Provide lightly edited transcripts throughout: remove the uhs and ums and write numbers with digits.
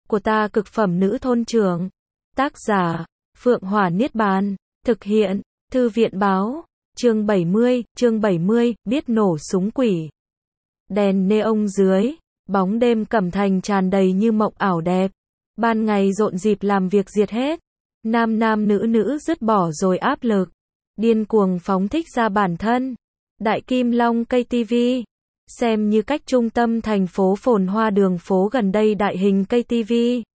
của ta cực phẩm nữ thôn trưởng. Tác giả, Phượng Hỏa Niết Bàn. Thực hiện, Thư viện báo. Chương 70, biết nổ súng quỷ. Đèn neon dưới, bóng đêm Cẩm Thành tràn đầy như mộng ảo đẹp. Ban ngày rộn dịp làm việc diệt hết. Nam nam nữ nữ dứt bỏ rồi áp lực. Điên cuồng phóng thích ra bản thân. Đại Kim Long cây TV. Xem như cách trung tâm thành phố phồn hoa đường phố gần đây đại hình cây TV.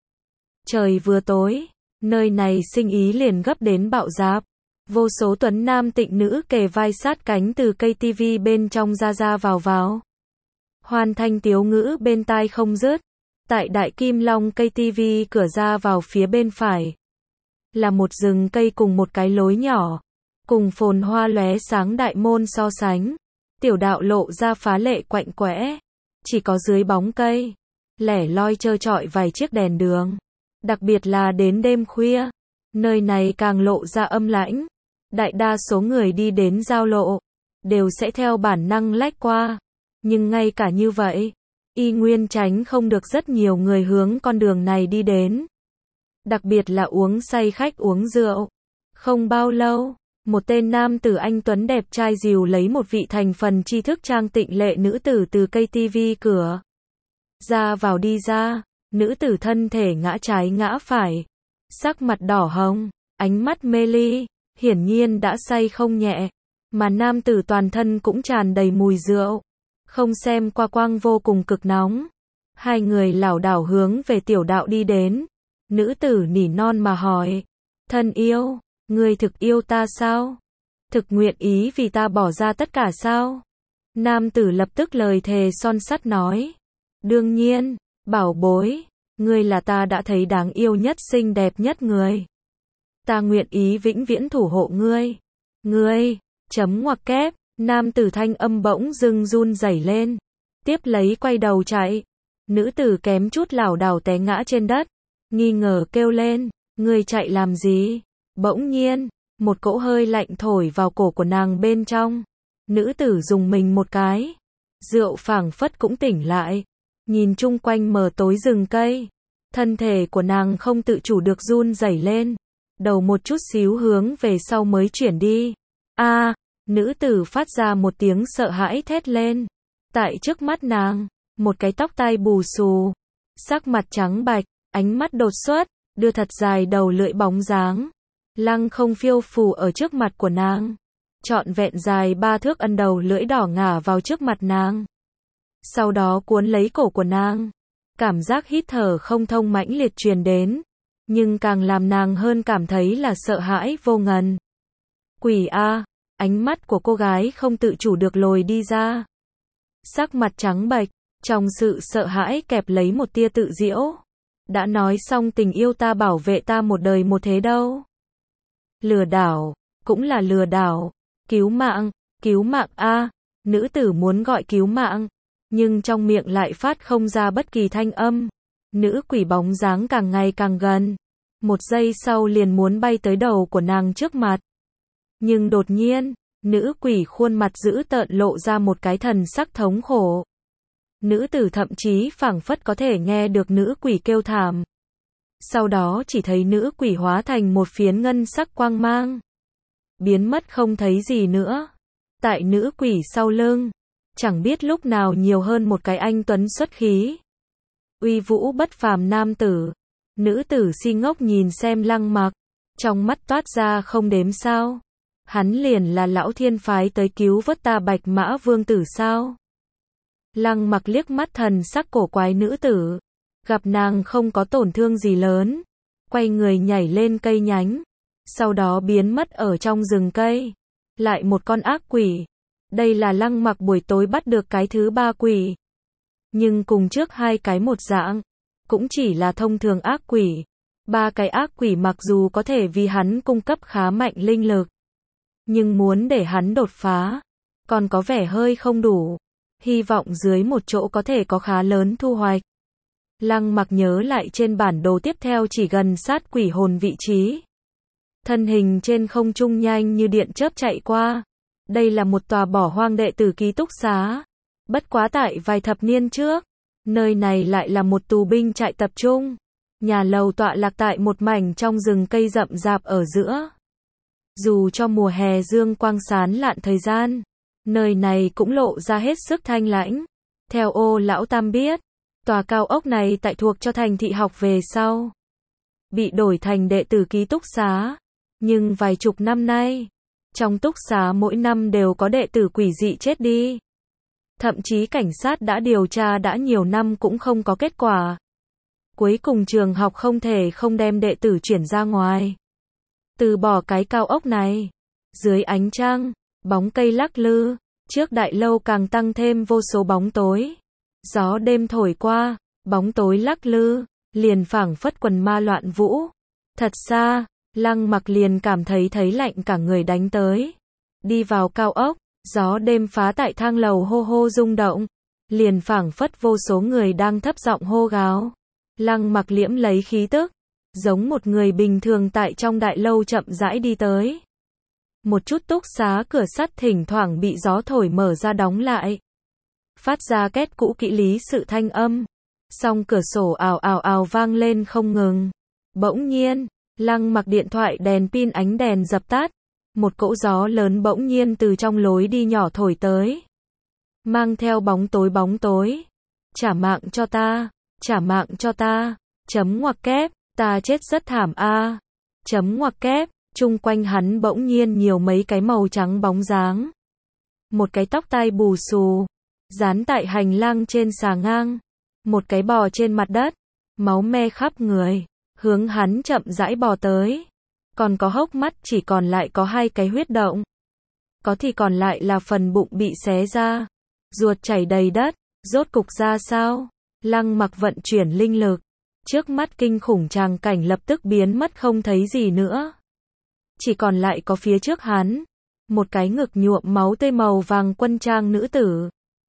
Trời vừa tối, nơi này sinh ý liền gấp đến bạo dạp. Vô số tuấn nam tịnh nữ kề vai sát cánh từ cây TV bên trong ra vào. Hoàn thanh tiếu ngữ bên tai không dứt. Tại Đại Kim Long cây TV cửa ra vào phía bên phải là một rừng cây cùng một cái lối nhỏ, cùng phồn hoa lóe sáng đại môn so sánh. Tiểu đạo lộ ra phá lệ quạnh quẽ, chỉ có dưới bóng cây lẻ loi trơ trọi vài chiếc đèn đường. Đặc biệt là đến đêm khuya, nơi này càng lộ ra âm lãnh. Đại đa số người đi đến giao lộ đều sẽ theo bản năng lách qua, nhưng ngay cả như vậy, y nguyên tránh không được rất nhiều người hướng con đường này đi đến. Đặc biệt là uống say khách uống rượu. Không bao lâu, một tên nam tử anh tuấn đẹp trai dìu lấy một vị thành phần tri thức trang tịnh lệ nữ tử từ cây TV cửa ra vào đi ra. Nữ tử thân thể ngã trái ngã phải, sắc mặt đỏ hồng, ánh mắt mê ly, hiển nhiên đã say không nhẹ, mà nam tử toàn thân cũng tràn đầy mùi rượu, không xem qua quang vô cùng cực nóng. Hai người lảo đảo hướng về tiểu đạo đi đến. Nữ tử nỉ non mà hỏi, thân yêu, ngươi thực yêu ta sao? Thực nguyện ý vì ta bỏ ra tất cả sao? Nam tử lập tức lời thề son sắt nói, đương nhiên, bảo bối, ngươi là ta đã thấy đáng yêu nhất xinh đẹp nhất người. Ta nguyện ý vĩnh viễn thủ hộ ngươi. Ngươi, chấm ngoặc kép, nam tử thanh âm bỗng dưng run rẩy lên. Tiếp lấy quay đầu chạy. Nữ tử kém chút lảo đảo té ngã trên đất. Nghi ngờ kêu lên, ngươi chạy làm gì? Bỗng nhiên, một cỗ hơi lạnh thổi vào cổ của nàng bên trong. Nữ tử dùng mình một cái. Rượu phảng phất cũng tỉnh lại. Nhìn chung quanh mờ tối rừng cây. Thân thể của nàng không tự chủ được run rẩy lên. Đầu một chút xíu hướng về sau mới chuyển đi. Nữ tử phát ra một tiếng sợ hãi thét lên. Tại trước mắt nàng, một cái tóc tai bù xù, sắc mặt trắng bạch, ánh mắt đột xuất, đưa thật dài đầu lưỡi bóng dáng. Lăng không phiêu phù ở trước mặt của nàng. Trọn vẹn dài 3 thước ân đầu lưỡi đỏ ngả vào trước mặt nàng. Sau đó cuốn lấy cổ của nàng. Cảm giác hít thở không thông mãnh liệt truyền đến. Nhưng càng làm nàng hơn cảm thấy là sợ hãi vô ngần. Quỷ a! Ánh mắt của cô gái không tự chủ được lồi đi ra. Sắc mặt trắng bệch, trong sự sợ hãi kẹp lấy một tia tự giễu. Đã nói xong tình yêu ta bảo vệ ta một đời một thế đâu. Lừa đảo, cũng là lừa đảo. Cứu mạng a! Nữ tử muốn gọi cứu mạng, nhưng trong miệng lại phát không ra bất kỳ thanh âm. Nữ quỷ bóng dáng càng ngày càng gần. Một giây sau liền muốn bay tới đầu của nàng trước mặt. Nhưng đột nhiên, nữ quỷ khuôn mặt dữ tợn lộ ra một cái thần sắc thống khổ. Nữ tử thậm chí phảng phất có thể nghe được nữ quỷ kêu thảm. Sau đó chỉ thấy nữ quỷ hóa thành một phiến ngân sắc quang mang. Biến mất không thấy gì nữa. Tại nữ quỷ sau lưng, chẳng biết lúc nào nhiều hơn một cái anh tuấn xuất khí. Uy vũ bất phàm nam tử. Nữ tử si ngốc nhìn xem Lăng Mặc, trong mắt toát ra không đếm sao. Hắn liền là lão thiên phái tới cứu vớt ta Bạch Mã Vương tử sao? Lăng Mặc liếc mắt thần sắc cổ quái nữ tử, gặp nàng không có tổn thương gì lớn, quay người nhảy lên cây nhánh, sau đó biến mất ở trong rừng cây. Lại một con ác quỷ. Đây là Lăng Mặc buổi tối bắt được cái thứ 3 quỷ. Nhưng cùng trước 2 cái một dạng, cũng chỉ là thông thường ác quỷ. 3 cái ác quỷ mặc dù có thể vì hắn cung cấp khá mạnh linh lực, nhưng muốn để hắn đột phá, còn có vẻ hơi không đủ. Hy vọng dưới một chỗ có thể có khá lớn thu hoạch. Lăng Mặc nhớ lại trên bản đồ tiếp theo chỉ gần sát quỷ hồn vị trí. Thân hình trên không trung nhanh như điện chớp chạy qua. Đây là một tòa bỏ hoang đệ tử ký túc xá. Bất quá tại vài thập niên trước, nơi này lại là một tù binh trại tập trung. Nhà lầu tọa lạc tại một mảnh trong rừng cây rậm rạp ở giữa. Dù cho mùa hè dương quang sáng lạn thời gian, nơi này cũng lộ ra hết sức thanh lãnh. Theo Ô Lão Tam biết, tòa cao ốc này tại thuộc cho thành thị học về sau, bị đổi thành đệ tử ký túc xá. Nhưng vài chục năm nay, trong túc xá mỗi năm đều có đệ tử quỷ dị chết đi. Thậm chí cảnh sát đã điều tra đã nhiều năm cũng không có kết quả. Cuối cùng trường học không thể không đem đệ tử chuyển ra ngoài, từ bỏ cái cao ốc này. Dưới ánh trăng, bóng cây lắc lư, trước đại lâu càng tăng thêm vô số bóng tối. Gió đêm thổi qua, bóng tối lắc lư, liền phảng phất quần ma loạn vũ. Thật xa, Lăng Mặc liền cảm thấy lạnh cả người đánh tới. Đi vào cao ốc, gió đêm phá tại thang lầu hô hô rung động, liền phảng phất vô số người đang thấp giọng hô gào. Lăng Mặc liễm lấy khí tức, giống một người bình thường tại trong đại lâu chậm rãi đi tới. Một chút túc xá cửa sắt thỉnh thoảng bị gió thổi mở ra đóng lại, phát ra két cũ kỹ lý sự thanh âm. Song cửa sổ ào ào ào vang lên không ngừng. Bỗng nhiên, Lăng Mặc điện thoại đèn pin ánh đèn dập tắt. Một cỗ gió lớn bỗng nhiên từ trong lối đi nhỏ thổi tới, mang theo bóng tối. Trả mạng cho ta, trả mạng cho ta. Chấm ngoặc kép, ta chết rất thảm a. Chấm ngoặc kép, chung quanh hắn bỗng nhiên nhiều mấy cái màu trắng bóng dáng. Một cái tóc tai bù xù, dán tại hành lang trên xà ngang. Một cái bò trên mặt đất, máu me khắp người, hướng hắn chậm rãi bò tới. Còn có hốc mắt chỉ còn lại có 2 cái huyết động. Có thì còn lại là phần bụng bị xé ra, ruột chảy đầy đất. Rốt cục ra sao? Lăng Mặc vận chuyển linh lực, trước mắt kinh khủng tràng cảnh lập tức biến mất không thấy gì nữa. Chỉ còn lại có phía trước hắn, một cái ngực nhuộm máu tươi màu vàng quân trang nữ tử.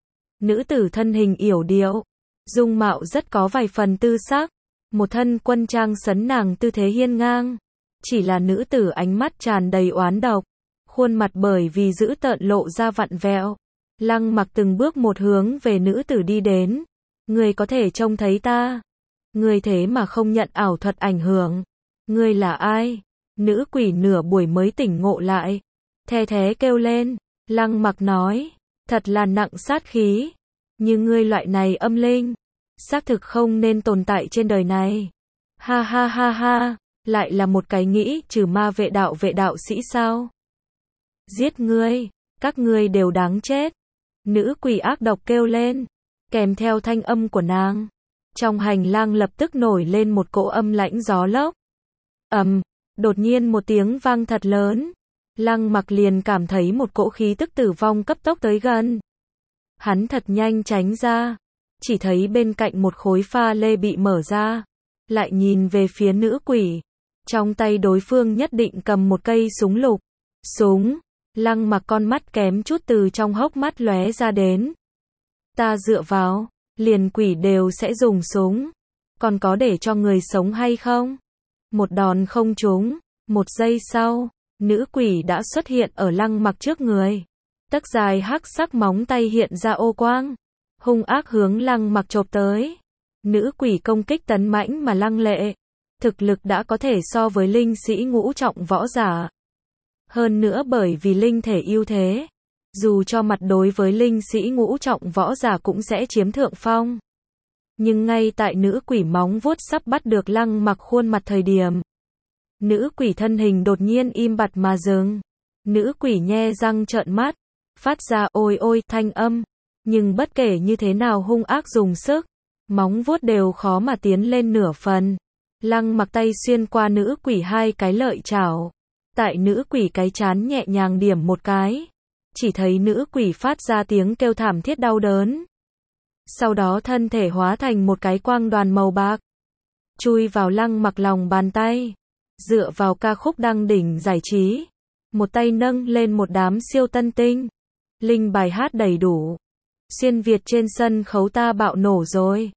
Nữ tử thân hình yểu điệu, dung mạo rất có vài phần tư sắc, một thân quân trang sấn nàng tư thế hiên ngang. Chỉ là nữ tử ánh mắt tràn đầy oán độc, khuôn mặt bởi vì dữ tợn lộ ra vặn vẹo. Lăng Mặc từng bước một hướng về nữ tử đi đến. Ngươi có thể trông thấy ta? Ngươi thế mà không nhận ảo thuật ảnh hưởng. Ngươi là ai? Nữ quỷ nửa buổi mới tỉnh ngộ lại, the thé kêu lên. Lăng Mặc nói, thật là nặng sát khí. Như ngươi loại này âm linh, xác thực không nên tồn tại trên đời này. Ha ha ha ha, lại là một cái nghĩ trừ ma vệ đạo sĩ sao? Giết ngươi, các ngươi đều đáng chết. Nữ quỷ ác độc kêu lên, kèm theo thanh âm của nàng. Trong hành lang lập tức nổi lên một cỗ âm lãnh gió lốc. Đột nhiên một tiếng vang thật lớn. Lăng Mặc liền cảm thấy một cỗ khí tức tử vong cấp tốc tới gần. Hắn thật nhanh tránh ra, chỉ thấy bên cạnh một khối pha lê bị mở ra. Lại nhìn về phía nữ quỷ, trong tay đối phương nhất định cầm một cây súng lục. Súng, Lăng Mặc con mắt kém chút từ trong hốc mắt lóe ra đến. Ta dựa vào, liền quỷ đều sẽ dùng súng, còn có để cho người sống hay không? Một đòn không trúng, một giây sau, nữ quỷ đã xuất hiện ở Lăng Mặc trước người. Tấc dài hắc sắc móng tay hiện ra ô quang, hung ác hướng Lăng Mặc chộp tới. Nữ quỷ công kích tấn mãnh mà lăng lệ, thực lực đã có thể so với linh sĩ ngũ trọng võ giả. Hơn nữa bởi vì linh thể ưu thế, dù cho mặt đối với linh sĩ ngũ trọng võ giả cũng sẽ chiếm thượng phong. Nhưng ngay tại nữ quỷ móng vuốt sắp bắt được Lăng Mặc khuôn mặt thời điểm, nữ quỷ thân hình đột nhiên im bặt mà dừng. Nữ quỷ nhe răng trợn mắt, phát ra ôi ôi thanh âm, nhưng bất kể như thế nào hung ác dùng sức, móng vuốt đều khó mà tiến lên nửa phần. Lăng Mặc tay xuyên qua nữ quỷ 2 cái lợi chảo, tại nữ quỷ cái trán nhẹ nhàng điểm một cái, chỉ thấy nữ quỷ phát ra tiếng kêu thảm thiết đau đớn. Sau đó thân thể hóa thành một cái quang đoàn màu bạc, chui vào Lăng Mặc lòng bàn tay. Dựa vào ca khúc đăng đỉnh giải trí, một tay nâng lên một đám siêu tân tinh, linh bài hát đầy đủ. Xuyên Việt trên sân khấu ta bạo nổ rồi.